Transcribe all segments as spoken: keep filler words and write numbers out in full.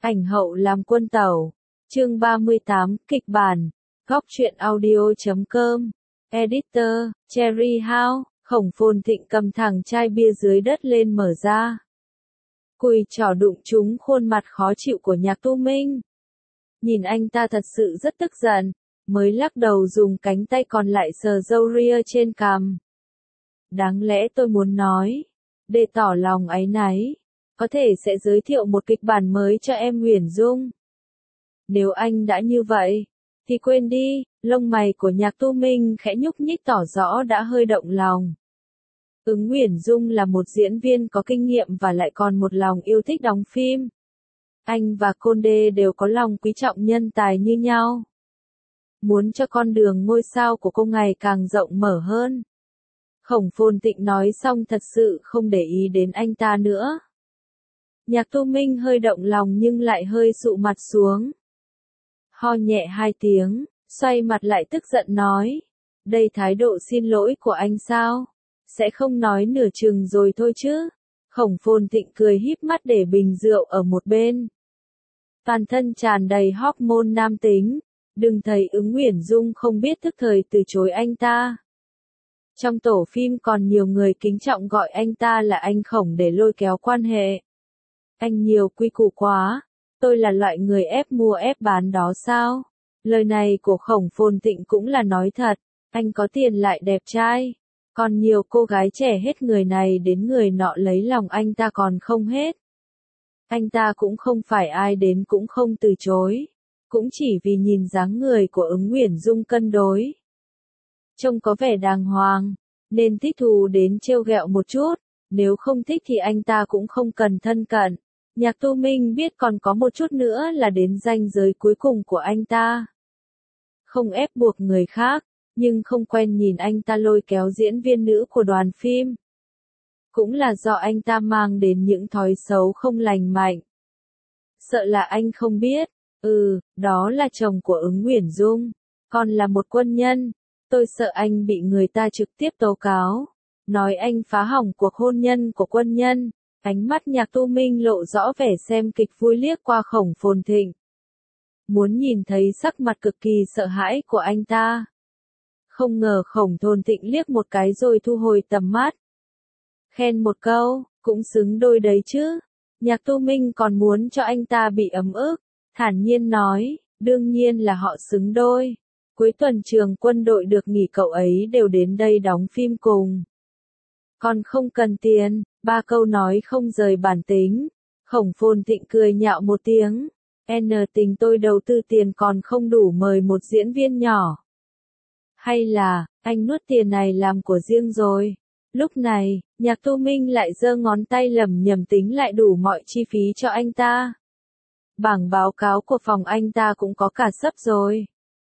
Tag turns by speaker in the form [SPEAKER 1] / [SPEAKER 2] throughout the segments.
[SPEAKER 1] Ảnh hậu làm quân tẩu. Chương ba mươi tám, kịch bản. Góc truyện audio chấm com. Editor, Cherry House. Khổng Phồn Thịnh cầm thẳng chai bia dưới đất lên mở ra. Cùi trỏ đụng trúng khuôn mặt khó chịu của Nhạc Tu Minh. Nhìn anh ta thật sự rất tức giận, mới lắc đầu dùng cánh tay còn lại sờ râu ria trên cằm. Đáng lẽ tôi muốn nói, để tỏ lòng áy náy, có thể sẽ giới thiệu một kịch bản mới cho em Uyển Dung. Nếu anh đã như vậy, thì quên đi. Lông mày của Nhạc Tu Minh khẽ nhúc nhích tỏ rõ đã hơi động lòng. Ứng Uyển Dung là một diễn viên có kinh nghiệm và lại còn một lòng yêu thích đóng phim. Anh và Conde đều có lòng quý trọng nhân tài như nhau. Muốn cho con đường ngôi sao của cô ngày càng rộng mở hơn. Khổng Phồn Thịnh nói xong thật sự không để ý đến anh ta nữa. Nhạc Tu Minh hơi động lòng nhưng lại hơi sụ mặt xuống. Ho nhẹ hai tiếng, xoay mặt lại tức giận nói. Đây thái độ xin lỗi của anh sao? Sẽ không nói nửa chừng rồi thôi chứ. Khổng Phồn Thịnh cười híp mắt để bình rượu ở một bên. Toàn thân tràn đầy hormone nam tính. Đừng thấy Ứng Uyển Dung không biết thức thời từ chối anh ta. Trong tổ phim còn nhiều người kính trọng gọi anh ta là anh Khổng để lôi kéo quan hệ. Anh nhiều quy củ quá. Tôi là loại người ép mua ép bán đó sao? Lời này của Khổng Phồn Thịnh cũng là nói thật. Anh có tiền lại đẹp trai. Còn nhiều cô gái trẻ hết người này đến người nọ lấy lòng anh ta còn không hết. Anh ta cũng không phải ai đến cũng không từ chối. Cũng chỉ vì nhìn dáng người của Ứng Uyển Dung cân đối. Trông có vẻ đàng hoàng, nên thích thú đến trêu ghẹo một chút. Nếu không thích thì anh ta cũng không cần thân cận. Nhạc Tu Minh biết còn có một chút nữa là đến ranh giới cuối cùng của anh ta. Không ép buộc người khác, nhưng không quen nhìn anh ta lôi kéo diễn viên nữ của đoàn phim. Cũng là do anh ta mang đến những thói xấu không lành mạnh. Sợ là anh không biết, ừ, đó là chồng của Ứng Uyển Dung, còn là một quân nhân. Tôi sợ anh bị người ta trực tiếp tố cáo, nói anh phá hỏng cuộc hôn nhân của quân nhân. Ánh mắt Nhạc Tu Minh lộ rõ vẻ xem kịch vui liếc qua Khổng Phồn Thịnh. Muốn nhìn thấy sắc mặt cực kỳ sợ hãi của anh ta. Không ngờ Khổng Phồn Thịnh liếc một cái rồi thu hồi tầm mắt. Khen một câu, cũng xứng đôi đấy chứ. Nhạc Tu Minh còn muốn cho anh ta bị ấm ức, thản nhiên nói, đương nhiên là họ xứng đôi. Cuối tuần trường quân đội được nghỉ cậu ấy đều đến đây đóng phim cùng. Còn không cần tiền, ba câu nói không rời bản tính. Khổng Phồn Thịnh cười nhạo một tiếng. N tình tôi đầu tư tiền còn không đủ mời một diễn viên nhỏ. Hay là, anh nuốt tiền này làm của riêng rồi. Lúc này, Nhạc Tu Minh lại giơ ngón tay lẩm nhẩm tính lại đủ mọi chi phí cho anh ta. Bảng báo cáo của phòng anh ta cũng có cả sấp rồi.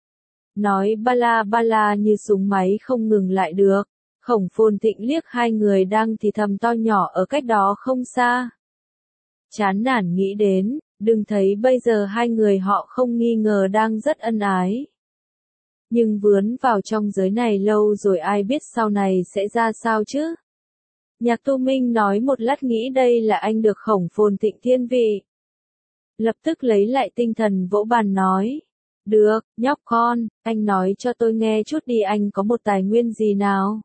[SPEAKER 1] Nói ba la ba la như súng máy không ngừng lại được. Khổng Phồn Thịnh liếc hai người đang thì thầm to nhỏ ở cách đó không xa. Chán nản nghĩ đến, đừng thấy bây giờ hai người họ không nghi ngờ đang rất ân ái. Nhưng vướng vào trong giới này lâu rồi ai biết sau này sẽ ra sao chứ? Nhạc Tu Minh nói một lát nghĩ đây là anh được Khổng Phồn Thịnh thiên vị. Lập tức lấy lại tinh thần vỗ bàn nói. Được, nhóc con, anh nói cho tôi nghe chút đi, anh có một tài nguyên gì nào?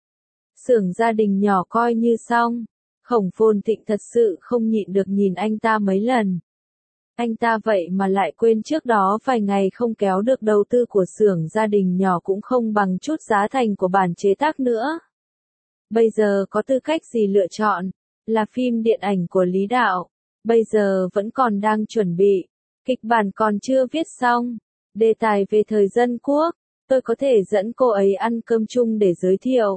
[SPEAKER 1] Xưởng gia đình nhỏ coi như xong. Khổng Phồn Thịnh thật sự không nhịn được nhìn anh ta mấy lần. Anh ta vậy mà lại quên trước đó vài ngày không kéo được đầu tư của xưởng gia đình nhỏ cũng không bằng chút giá thành của bản chế tác nữa. Bây giờ có tư cách gì lựa chọn? Là phim điện ảnh của Lý Đạo. Bây giờ vẫn còn đang chuẩn bị. Kịch bản còn chưa viết xong. Đề tài về thời dân quốc. Tôi có thể dẫn cô ấy ăn cơm chung để giới thiệu.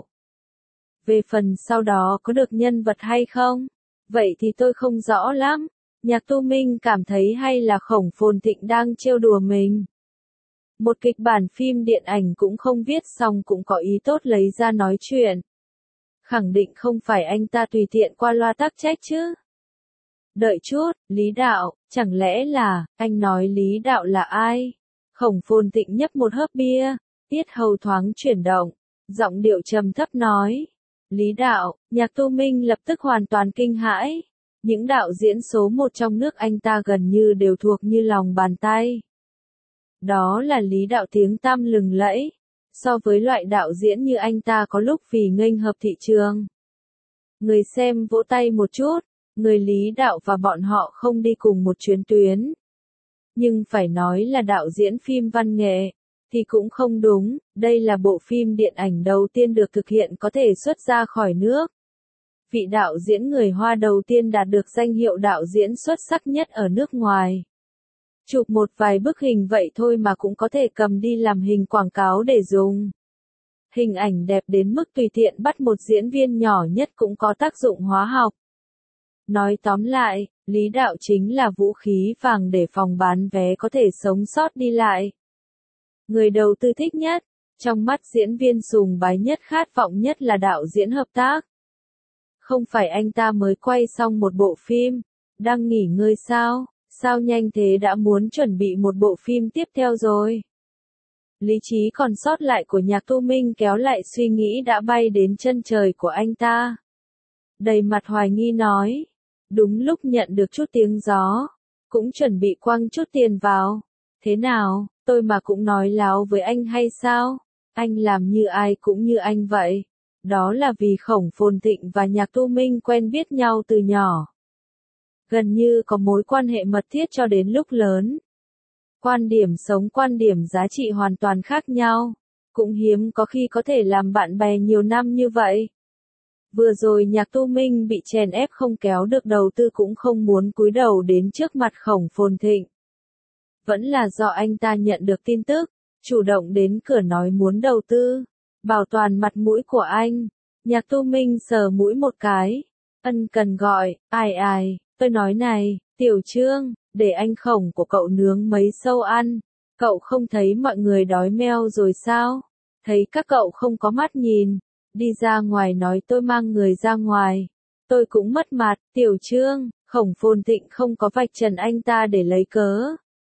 [SPEAKER 1] Về phần sau đó có được nhân vật hay không? Vậy thì tôi không rõ lắm. Nhạc Tu Minh cảm thấy hay là Khổng Phồn Thịnh đang trêu đùa mình. Một kịch bản phim điện ảnh cũng không viết xong cũng có ý tốt lấy ra nói chuyện. Khẳng định không phải anh ta tùy tiện qua loa tắc trách chứ. Đợi chút, Lý Đạo, chẳng lẽ là, anh nói Lý Đạo là ai? Khổng Phồn Thịnh nhấp một hớp bia, tiết hầu thoáng chuyển động, giọng điệu trầm thấp nói. Lý Đạo, Nhạc Tu Minh lập tức hoàn toàn kinh hãi. Những đạo diễn số một trong nước anh ta gần như đều thuộc như lòng bàn tay. Đó là Lý Đạo tiếng tăm lừng lẫy. So với loại đạo diễn như anh ta có lúc vì nghênh hợp thị trường. Người xem vỗ tay một chút, người Lý Đạo và bọn họ không đi cùng một chuyến tuyến. Nhưng phải nói là đạo diễn phim văn nghệ, thì cũng không đúng, đây là bộ phim điện ảnh đầu tiên được thực hiện có thể xuất ra khỏi nước. Vị đạo diễn người Hoa đầu tiên đạt được danh hiệu đạo diễn xuất sắc nhất ở nước ngoài. Chụp một vài bức hình vậy thôi mà cũng có thể cầm đi làm hình quảng cáo để dùng. Hình ảnh đẹp đến mức tùy tiện bắt một diễn viên nhỏ nhất cũng có tác dụng hóa học. Nói tóm lại, Lý Đạo chính là vũ khí vàng để phòng bán vé có thể sống sót đi lại. Người đầu tư thích nhất, trong mắt diễn viên sùng bái nhất khát vọng nhất là đạo diễn hợp tác. Không phải anh ta mới quay xong một bộ phim, đang nghỉ ngơi sao, sao nhanh thế đã muốn chuẩn bị một bộ phim tiếp theo rồi. Lý trí còn sót lại của Nhạc Tu Minh kéo lại suy nghĩ đã bay đến chân trời của anh ta. Đầy mặt hoài nghi nói, đúng lúc nhận được chút tiếng gió, cũng chuẩn bị quăng chút tiền vào. Thế nào, tôi mà cũng nói láo với anh hay sao? Anh làm như ai cũng như anh vậy. Đó là vì Khổng Phồn Thịnh và Nhạc Tu Minh quen biết nhau từ nhỏ. Gần như có mối quan hệ mật thiết cho đến lúc lớn. Quan điểm sống quan điểm giá trị hoàn toàn khác nhau. Cũng hiếm có khi có thể làm bạn bè nhiều năm như vậy. Vừa rồi Nhạc Tu Minh bị chèn ép không kéo được đầu tư cũng không muốn cúi đầu đến trước mặt Khổng Phồn Thịnh. Vẫn là do anh ta nhận được tin tức, chủ động đến cửa nói muốn đầu tư, bảo toàn mặt mũi của anh. Nhạc Tu Minh sờ mũi một cái, ân cần gọi, ai ai, tôi nói này, Tiểu Trương, để anh Khổng của cậu nướng mấy sâu ăn, cậu không thấy mọi người đói meo rồi sao? Thấy các cậu không có mắt nhìn, đi ra ngoài nói tôi mang người ra ngoài, tôi cũng mất mặt. Tiểu Trương, Khổng Phồn Thịnh không có vạch trần anh ta để lấy cớ.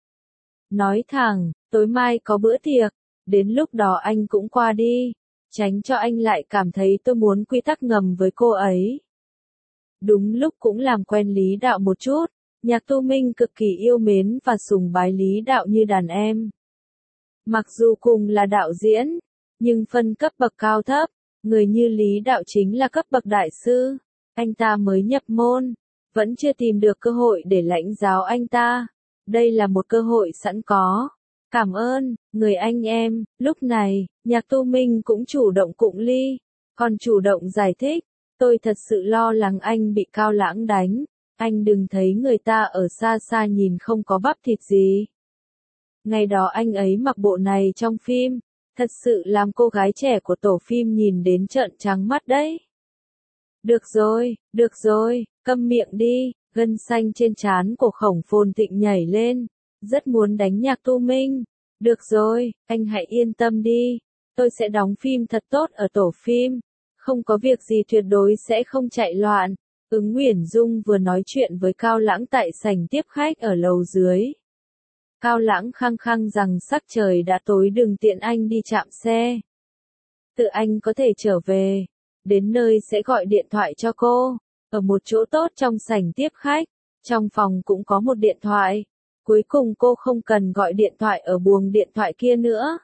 [SPEAKER 1] Nói thẳng, tối mai có bữa tiệc, đến lúc đó anh cũng qua đi, tránh cho anh lại cảm thấy tôi muốn quy tắc ngầm với cô ấy. Đúng lúc cũng làm quen Lý Đạo một chút, Nhạc Tu Minh cực kỳ yêu mến và sùng bái Lý Đạo như đàn em. Mặc dù cùng là đạo diễn, nhưng phân cấp bậc cao thấp, người như Lý Đạo chính là cấp bậc đại sư, anh ta mới nhập môn, vẫn chưa tìm được cơ hội để lãnh giáo anh ta. Đây là một cơ hội sẵn có. Cảm ơn, người anh em. Lúc này, Nhạc Tu Minh cũng chủ động cụng ly, còn chủ động giải thích. Tôi thật sự lo lắng anh bị Cao Lãng đánh. Anh đừng thấy người ta ở xa xa nhìn không có bắp thịt gì. Ngày đó anh ấy mặc bộ này trong phim, thật sự làm cô gái trẻ của tổ phim nhìn đến trợn trắng mắt đấy. Được rồi, được rồi, câm miệng đi. Gân xanh trên trán của Khổng Phồn Thịnh nhảy lên, rất muốn đánh Nhạc Tu Minh. Được rồi, anh hãy yên tâm đi, tôi sẽ đóng phim thật tốt ở tổ phim, không có việc gì tuyệt đối sẽ không chạy loạn. Ứng Nguyễn Dung vừa nói chuyện với Cao Lãng tại sảnh tiếp khách ở lầu dưới. Cao Lãng khăng khăng rằng sắc trời đã tối đừng tiện anh đi chạm xe. Tự anh có thể trở về, đến nơi sẽ gọi điện thoại cho cô. Ở một chỗ tốt trong sảnh tiếp khách, trong phòng cũng có một điện thoại. Cuối cùng cô không cần gọi điện thoại ở buồng điện thoại kia nữa.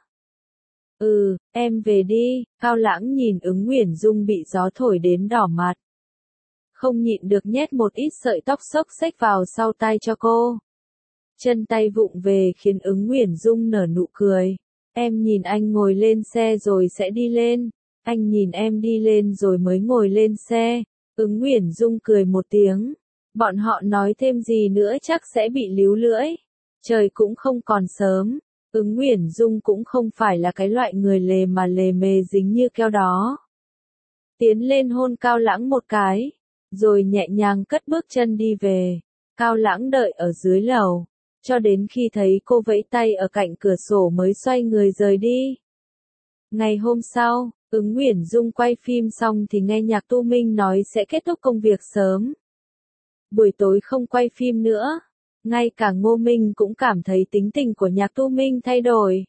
[SPEAKER 1] Ừ, em về đi. Cao Lãng nhìn Ứng Nguyễn Dung bị gió thổi đến đỏ mặt. Không nhịn được nhét một ít sợi tóc xốc xếch vào sau tay cho cô. Chân tay vụng về khiến Ứng Nguyễn Dung nở nụ cười. Em nhìn anh ngồi lên xe rồi sẽ đi lên. Anh nhìn em đi lên rồi mới ngồi lên xe. Ứng Nguyễn Dung cười một tiếng. Bọn họ nói thêm gì nữa chắc sẽ bị líu lưỡi. Trời cũng không còn sớm. Ứng Nguyễn Dung cũng không phải là cái loại người lề mà lề mề dính như keo đó. Tiến lên hôn Cao Lãng một cái, rồi nhẹ nhàng cất bước chân đi về. Cao Lãng đợi ở dưới lầu, cho đến khi thấy cô vẫy tay ở cạnh cửa sổ mới xoay người rời đi. Ngày hôm sau, Ứng Nguyễn Dung quay phim xong thì nghe Nhạc Tu Minh nói sẽ kết thúc công việc sớm. Buổi tối không quay phim nữa. Ngay cả Ngô Minh cũng cảm thấy tính tình của Nhạc Tu Minh thay đổi.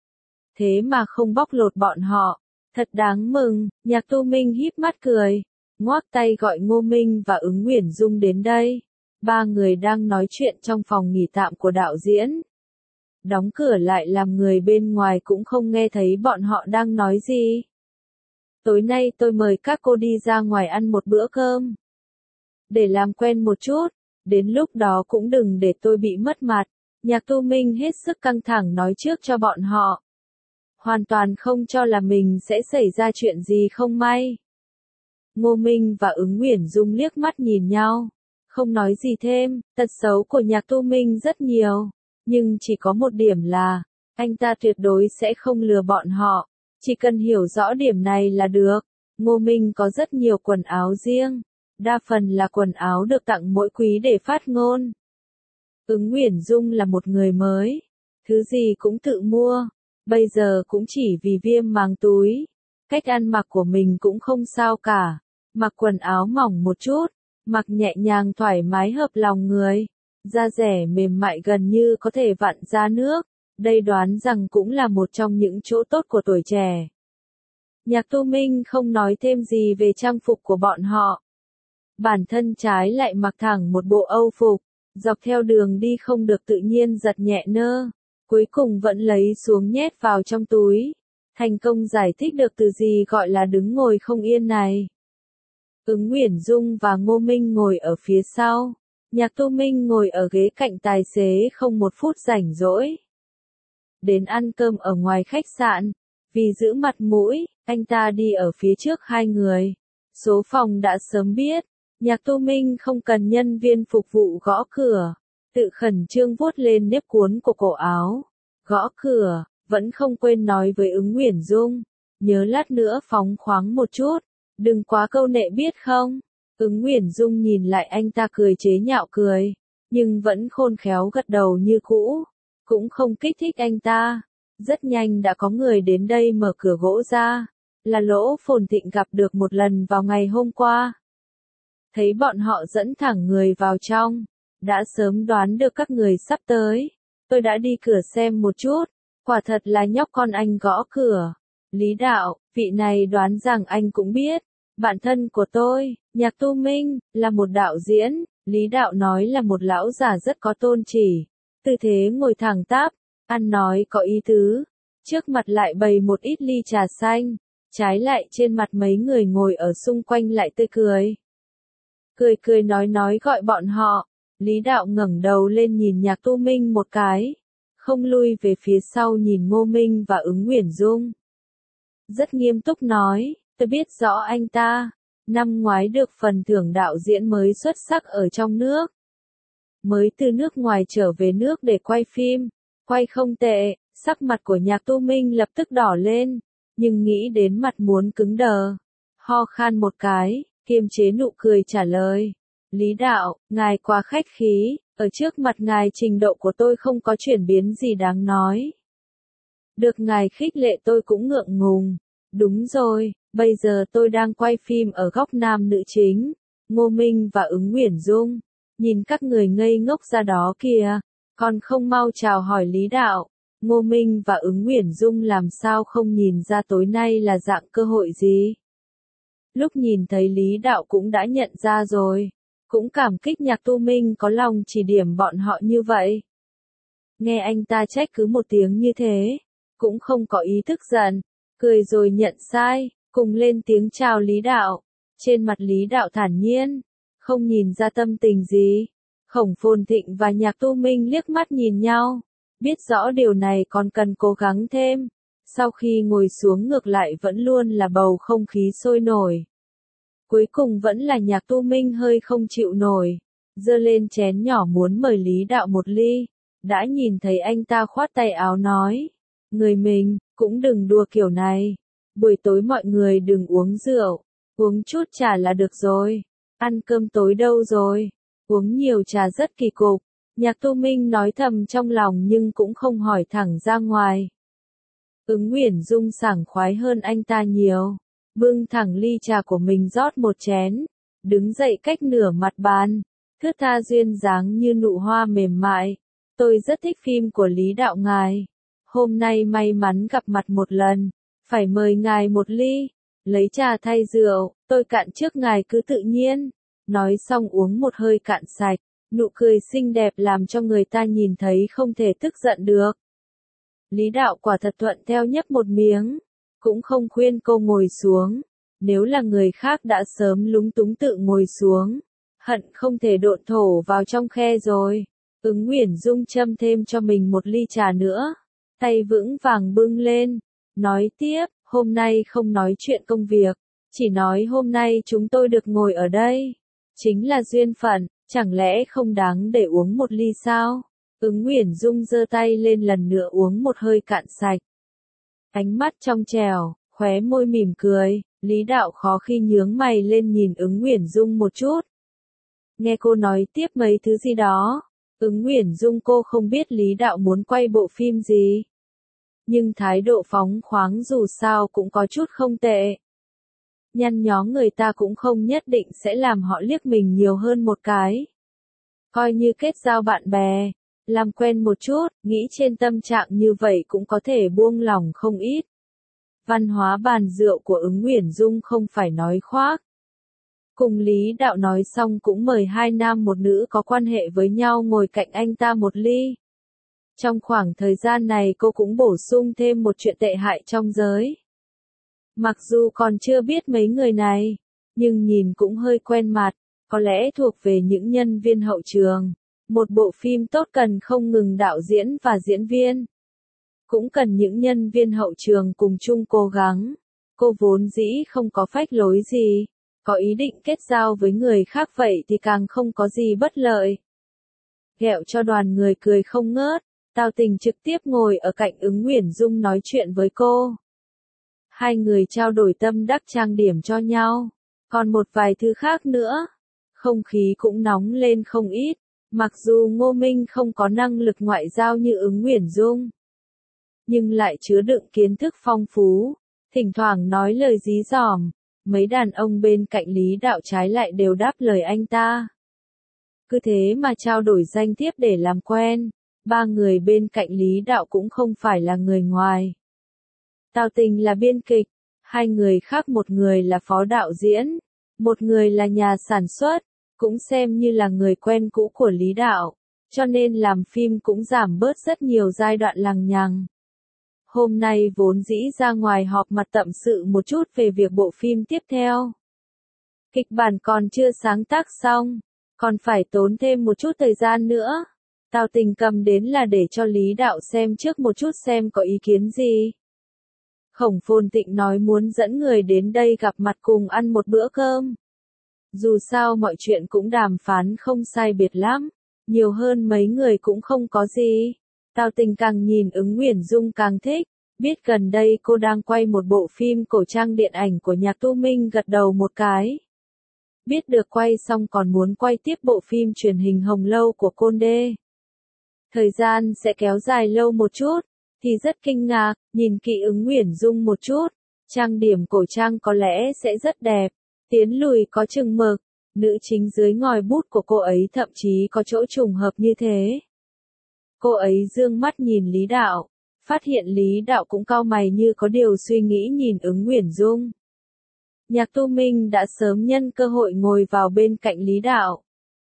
[SPEAKER 1] Thế mà không bóc lột bọn họ. Thật đáng mừng, Nhạc Tu Minh híp mắt cười. ngoắc tay gọi Ngô Minh và Ứng Uyển Dung đến đây. Ba người đang nói chuyện trong phòng nghỉ tạm của đạo diễn. Đóng cửa lại làm người bên ngoài cũng không nghe thấy bọn họ đang nói gì. Tối nay tôi mời các cô đi ra ngoài ăn một bữa cơm. Để làm quen một chút, đến lúc đó cũng đừng để tôi bị mất mặt. Nhạc Tu Minh hết sức căng thẳng nói trước cho bọn họ. Hoàn toàn không cho là mình sẽ xảy ra chuyện gì không may. Ngô Minh và Ứng Uyển Dung liếc mắt nhìn nhau. Không nói gì thêm, tật xấu của Nhạc Tu Minh rất nhiều. Nhưng chỉ có một điểm là, anh ta tuyệt đối sẽ không lừa bọn họ. Chỉ cần hiểu rõ điểm này là được. Ngô Minh có rất nhiều quần áo riêng. Đa phần là quần áo được tặng mỗi quý để phát ngôn. Ứng Uyển Dung là một người mới. Thứ gì cũng tự mua. Bây giờ cũng chỉ vì viêm màng túi. Cách ăn mặc của mình cũng không sao cả. Mặc quần áo mỏng một chút. Mặc nhẹ nhàng thoải mái hợp lòng người. Da rẻ mềm mại gần như có thể vặn ra nước. Đây đoán rằng cũng là một trong những chỗ tốt của tuổi trẻ. Nhạc Tu Minh không nói thêm gì về trang phục của bọn họ. Bản thân trái lại mặc thẳng một bộ Âu phục. Dọc theo đường đi không được tự nhiên giật nhẹ nơ. Cuối cùng vẫn lấy xuống nhét vào trong túi. Thành công giải thích được từ gì gọi là đứng ngồi không yên này. Ứng Uyển Dung và Ngô Minh ngồi ở phía sau. Nhạc Tu Minh ngồi ở ghế cạnh tài xế không một phút rảnh rỗi. Đến ăn cơm ở ngoài khách sạn. Vì giữ mặt mũi, anh ta đi ở phía trước hai người. Số phòng đã sớm biết. Nhạc Tu Minh không cần nhân viên phục vụ gõ cửa. Tự khẩn trương vuốt lên nếp cuốn của cổ áo. Gõ cửa, vẫn không quên nói với Ứng Uyển Dung. Nhớ lát nữa phóng khoáng một chút. Đừng quá câu nệ biết không? Ứng Uyển Dung nhìn lại anh ta cười chế nhạo cười. Nhưng vẫn khôn khéo gật đầu như cũ. Cũng không kích thích anh ta. Rất nhanh đã có người đến đây mở cửa gỗ ra. Là Lỗ Phồn Thịnh gặp được một lần vào ngày hôm qua. Thấy bọn họ dẫn thẳng người vào trong. Đã sớm đoán được các người sắp tới. Tôi đã đi cửa xem một chút. Quả thật là nhóc con anh gõ cửa. Lý Đạo, vị này đoán rằng anh cũng biết. Bạn thân của tôi, Nhạc Tu Minh, là một đạo diễn. Lý Đạo nói là một lão già rất có tôn chỉ. Tư thế ngồi thẳng tắp, ăn nói có ý tứ. Trước mặt lại bày một ít ly trà xanh. Trái lại trên mặt mấy người ngồi ở xung quanh lại tươi cười. Cười cười nói nói gọi bọn họ. Lý Đạo ngẩng đầu lên nhìn Nhạc Tu Minh một cái. Không lui về phía sau nhìn Ngô Minh và Ứng Uyển Dung. Rất nghiêm túc nói, tôi biết rõ anh ta. Năm ngoái được phần thưởng đạo diễn mới xuất sắc ở trong nước. Mới từ nước ngoài trở về nước để quay phim. Quay không tệ, sắc mặt của Nhạc Tu Minh lập tức đỏ lên. Nhưng nghĩ đến mặt muốn cứng đờ. Ho khan một cái, kiềm chế nụ cười trả lời. Lý Đạo, ngài quá khách khí, ở trước mặt ngài trình độ của tôi không có chuyển biến gì đáng nói. Được ngài khích lệ tôi cũng ngượng ngùng. Đúng rồi, bây giờ tôi đang quay phim ở góc nam nữ chính. Ngô Minh và Ứng Uyển Dung. Nhìn các người ngây ngốc ra đó kìa. Còn không mau chào hỏi Lý Đạo. Ngô Minh và Ứng Uyển Dung làm sao không nhìn ra tối nay là dạng cơ hội gì. Lúc nhìn thấy Lý Đạo cũng đã nhận ra rồi. Cũng cảm kích Nhạc Tu Minh có lòng chỉ điểm bọn họ như vậy. Nghe anh ta trách cứ một tiếng như thế. Cũng không có ý thức giận. Cười rồi nhận sai. Cùng lên tiếng chào Lý Đạo. Trên mặt Lý Đạo thản nhiên. Không nhìn ra tâm tình gì. Khổng Phồn Thịnh và Nhạc Tu Minh liếc mắt nhìn nhau. Biết rõ điều này còn cần cố gắng thêm. Sau khi ngồi xuống ngược lại vẫn luôn là bầu không khí sôi nổi. Cuối cùng vẫn là Nhạc Tu Minh hơi không chịu nổi. Giơ lên chén nhỏ muốn mời Lý Đạo một ly. Đã nhìn thấy anh ta khoát tay áo nói. Người mình, cũng đừng đùa kiểu này. Buổi tối mọi người đừng uống rượu. Uống chút trà là được rồi. Ăn cơm tối đâu rồi? Uống nhiều trà rất kỳ cục. Nhạc Tu Minh nói thầm trong lòng nhưng cũng không hỏi thẳng ra ngoài. Ứng Uyển Dung sảng khoái hơn anh ta nhiều. Bưng thẳng ly trà của mình rót một chén. Đứng dậy cách nửa mặt bàn. Thướt tha duyên dáng như nụ hoa mềm mại. Tôi rất thích phim của Lý Đạo ngài. Hôm nay may mắn gặp mặt một lần. Phải mời ngài một ly. Lấy trà thay rượu. Tôi cạn trước ngài cứ tự nhiên. Nói xong uống một hơi cạn sạch, nụ cười xinh đẹp làm cho người ta nhìn thấy không thể tức giận được. Lý Đạo quả thật thuận theo nhấp một miếng, cũng không khuyên cô ngồi xuống. Nếu là người khác đã sớm lúng túng tự ngồi xuống, hận không thể độn thổ vào trong khe rồi. Ứng Uyển Dung châm thêm cho mình một ly trà nữa, tay vững vàng bưng lên, nói tiếp, hôm nay không nói chuyện công việc, chỉ nói hôm nay chúng tôi được ngồi ở đây. Chính là duyên phận, chẳng lẽ không đáng để uống một ly sao? Ứng Uyển Dung giơ tay lên lần nữa uống một hơi cạn sạch. Ánh mắt trong trẻo, khóe môi mỉm cười, Lý Đạo khó khi nhướng mày lên nhìn Ứng Uyển Dung một chút. Nghe cô nói tiếp mấy thứ gì đó, Ứng Uyển Dung cô không biết Lý Đạo muốn quay bộ phim gì. Nhưng thái độ phóng khoáng dù sao cũng có chút không tệ. Nhăn nhó người ta cũng không nhất định sẽ làm họ liếc mình nhiều hơn một cái. Coi như kết giao bạn bè, làm quen một chút, nghĩ trên tâm trạng như vậy cũng có thể buông lỏng không ít. Văn hóa bàn rượu của Ứng Uyển Dung không phải nói khoác. Cùng Lý Đạo nói xong cũng mời hai nam một nữ có quan hệ với nhau ngồi cạnh anh ta một ly. Trong khoảng thời gian này cô cũng bổ sung thêm một chuyện tệ hại trong giới. Mặc dù còn chưa biết mấy người này, nhưng nhìn cũng hơi quen mặt, có lẽ thuộc về những nhân viên hậu trường. Một bộ phim tốt cần không ngừng đạo diễn và diễn viên. Cũng cần những nhân viên hậu trường cùng chung cố gắng. Cô vốn dĩ không có phách lối gì, có ý định kết giao với người khác vậy thì càng không có gì bất lợi. Ghẹo cho đoàn người cười không ngớt, Tào Tình trực tiếp ngồi ở cạnh Ứng Uyển Dung nói chuyện với cô. Hai người trao đổi tâm đắc trang điểm cho nhau, còn một vài thứ khác nữa. Không khí cũng nóng lên không ít, mặc dù Ngô Minh không có năng lực ngoại giao như Ứng Uyển Dung, nhưng lại chứa đựng kiến thức phong phú, thỉnh thoảng nói lời dí dỏm, mấy đàn ông bên cạnh Lý Đạo trái lại đều đáp lời anh ta. Cứ thế mà trao đổi danh thiếp để làm quen, ba người bên cạnh Lý Đạo cũng không phải là người ngoài. Tào Tình là biên kịch, hai người khác một người là phó đạo diễn, một người là nhà sản xuất, cũng xem như là người quen cũ của Lý Đạo, cho nên làm phim cũng giảm bớt rất nhiều giai đoạn lằng nhằng. Hôm nay vốn dĩ ra ngoài họp mặt tâm sự một chút về việc bộ phim tiếp theo. Kịch bản còn chưa sáng tác xong, còn phải tốn thêm một chút thời gian nữa. Tào Tình cầm đến là để cho Lý Đạo xem trước một chút xem có ý kiến gì. Khổng Phồn Tịnh nói muốn dẫn người đến đây gặp mặt cùng ăn một bữa cơm. Dù sao mọi chuyện cũng đàm phán không sai biệt lắm, nhiều hơn mấy người cũng không có gì. Tào Tình càng nhìn Ứng Uyển Dung càng thích, biết gần đây cô đang quay một bộ phim cổ trang điện ảnh của Nhạc Tu Minh gật đầu một cái. Biết được quay xong còn muốn quay tiếp bộ phim truyền hình Hồng Lâu của Côn Đê. Thời gian sẽ kéo dài lâu một chút, thì rất kinh ngạc, nhìn kỹ Ứng Uyển Dung một chút, trang điểm cổ trang có lẽ sẽ rất đẹp, tiến lùi có chừng mực, nữ chính dưới ngòi bút của cô ấy thậm chí có chỗ trùng hợp như thế. Cô ấy dương mắt nhìn Lý Đạo, phát hiện Lý Đạo cũng cau mày như có điều suy nghĩ nhìn Ứng Uyển Dung. Nhạc Tu Minh đã sớm nhân cơ hội ngồi vào bên cạnh Lý Đạo.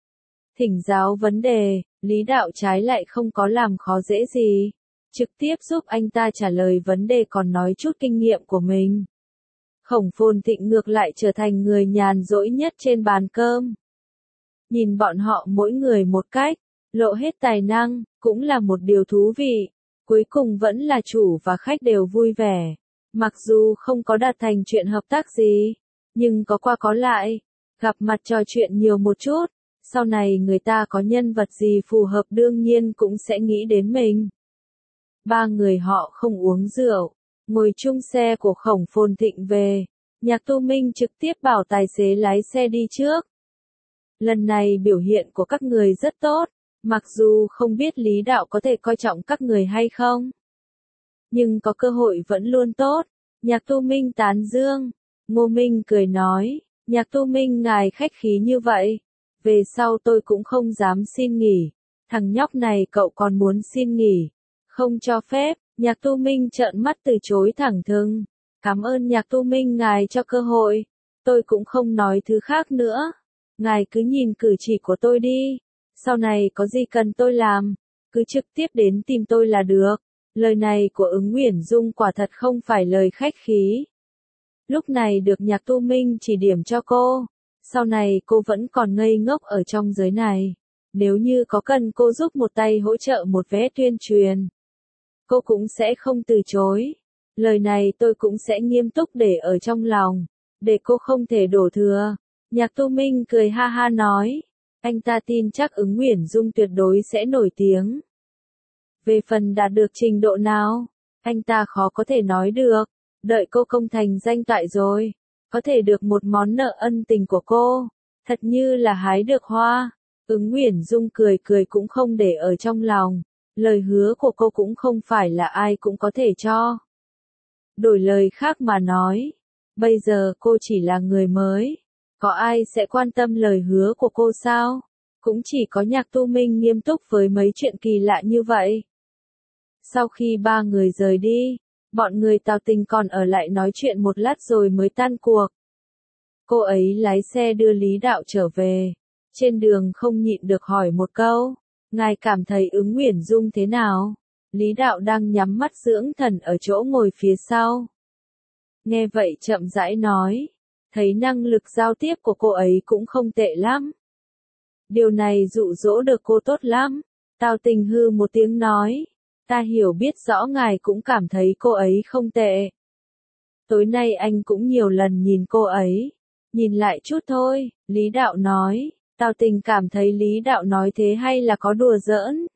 [SPEAKER 1] Thỉnh giáo vấn đề, Lý Đạo trái lại không có làm khó dễ gì, trực tiếp giúp anh ta trả lời vấn đề còn nói chút kinh nghiệm của mình. Khổng Phồn Thịnh ngược lại trở thành người nhàn rỗi nhất trên bàn cơm. Nhìn bọn họ mỗi người một cách, lộ hết tài năng, cũng là một điều thú vị. Cuối cùng vẫn là chủ và khách đều vui vẻ. Mặc dù không có đạt thành chuyện hợp tác gì, nhưng có qua có lại, gặp mặt trò chuyện nhiều một chút, sau này người ta có nhân vật gì phù hợp đương nhiên cũng sẽ nghĩ đến mình. Ba người họ không uống rượu, ngồi chung xe của Khổng Phồn Thịnh về, Nhạc Tu Minh trực tiếp bảo tài xế lái xe đi trước. Lần này biểu hiện của các người rất tốt, mặc dù không biết Lý Đạo có thể coi trọng các người hay không, nhưng có cơ hội vẫn luôn tốt. Nhạc Tu Minh tán dương. Ngô Minh cười nói, Nhạc Tu Minh ngài khách khí như vậy, về sau tôi cũng không dám xin nghỉ. Thằng nhóc này cậu còn muốn xin nghỉ, không cho phép. Nhạc Tu Minh trợn mắt từ chối thẳng thừng. Cảm ơn Nhạc Tu Minh ngài cho cơ hội, Tôi cũng không nói thứ khác nữa. Ngài cứ nhìn cử chỉ của tôi đi. Sau này có gì cần tôi làm, cứ trực tiếp đến tìm tôi là được. Lời này của Ứng Uyển Dung quả thật không phải lời khách khí. Lúc này được Nhạc Tu Minh chỉ điểm cho cô. Sau này cô vẫn còn ngây ngốc ở trong giới này. Nếu như có cần cô giúp một tay hỗ trợ một vé tuyên truyền, cô cũng sẽ không từ chối. Lời này tôi cũng sẽ nghiêm túc để ở trong lòng, để cô không thể đổ thừa. Nhạc Tu Minh cười ha ha nói, anh ta tin chắc Ứng Uyển Dung tuyệt đối sẽ nổi tiếng. Về phần đạt được trình độ nào, anh ta khó có thể nói được. Đợi cô công thành danh toại rồi, có thể được một món nợ ân tình của cô, thật như là hái được hoa. Ứng Uyển Dung cười cười cũng không để ở trong lòng, lời hứa của cô cũng không phải là ai cũng có thể cho. Đổi lời khác mà nói, bây giờ cô chỉ là người mới, có ai sẽ quan tâm lời hứa của cô sao? Cũng chỉ có Nhạc Tu Minh nghiêm túc với mấy chuyện kỳ lạ như vậy. Sau khi ba người rời đi, bọn người Tào Tình còn ở lại nói chuyện một lát rồi mới tan cuộc. Cô ấy lái xe đưa Lý Đạo trở về. Trên đường không nhịn được hỏi một câu, ngài cảm thấy Ứng Uyển Dung thế nào? Lý Đạo đang nhắm mắt dưỡng thần ở chỗ ngồi phía sau. Nghe vậy chậm rãi nói, thấy năng lực giao tiếp của cô ấy cũng không tệ lắm. Điều này dụ dỗ được cô tốt lắm. Tào Tình hư một tiếng nói, ta hiểu biết rõ ngài cũng cảm thấy cô ấy không tệ. Tối nay anh cũng nhiều lần nhìn cô ấy. Nhìn lại chút thôi, Lý Đạo nói. Tào Tình cảm thấy Lý Đạo nói thế hay là có đùa giỡn.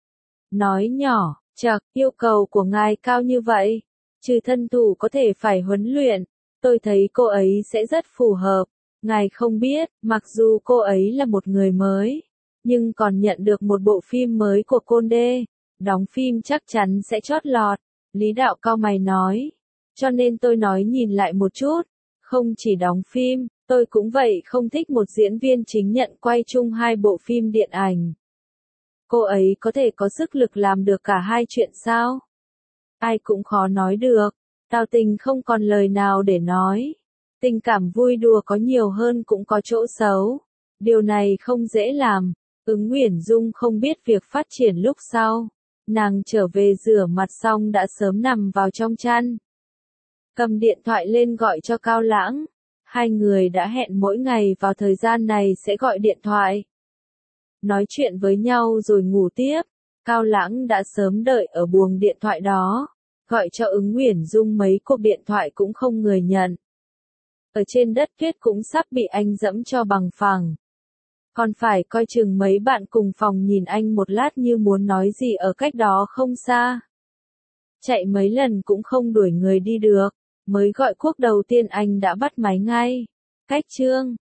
[SPEAKER 1] Nói nhỏ, chậc, yêu cầu của ngài cao như vậy. Trừ thân thủ có thể phải huấn luyện, tôi thấy cô ấy sẽ rất phù hợp. Ngài không biết, mặc dù cô ấy là một người mới, nhưng còn nhận được một bộ phim mới của Condé. Đóng phim chắc chắn sẽ chót lọt. Lý Đạo cau mày nói. Cho nên tôi nói nhìn lại một chút. Không chỉ đóng phim, tôi cũng vậy không thích một diễn viên chính nhận quay chung hai bộ phim điện ảnh. Cô ấy có thể có sức lực làm được cả hai chuyện sao? Ai cũng khó nói được. Tào Tình không còn lời nào để nói. Tình cảm vui đùa có nhiều hơn cũng có chỗ xấu. Điều này không dễ làm. Ứng Uyển Dung không biết việc phát triển lúc sau. Nàng trở về rửa mặt xong đã sớm nằm vào trong chăn. Cầm điện thoại lên gọi cho Cao Lãng. Hai người đã hẹn mỗi ngày vào thời gian này sẽ gọi điện thoại. Nói chuyện với nhau rồi ngủ tiếp. Cao Lãng đã sớm đợi ở buồng điện thoại đó. Gọi cho Ứng Uyển Dung mấy cuộc điện thoại cũng không người nhận. Ở trên đất tuyết cũng sắp bị anh dẫm cho bằng phẳng. Còn phải coi chừng mấy bạn cùng phòng nhìn anh một lát như muốn nói gì ở cách đó không xa. Chạy mấy lần cũng không đuổi người đi được. Mới gọi cuộc đầu tiên anh đã bắt máy ngay. Cách chương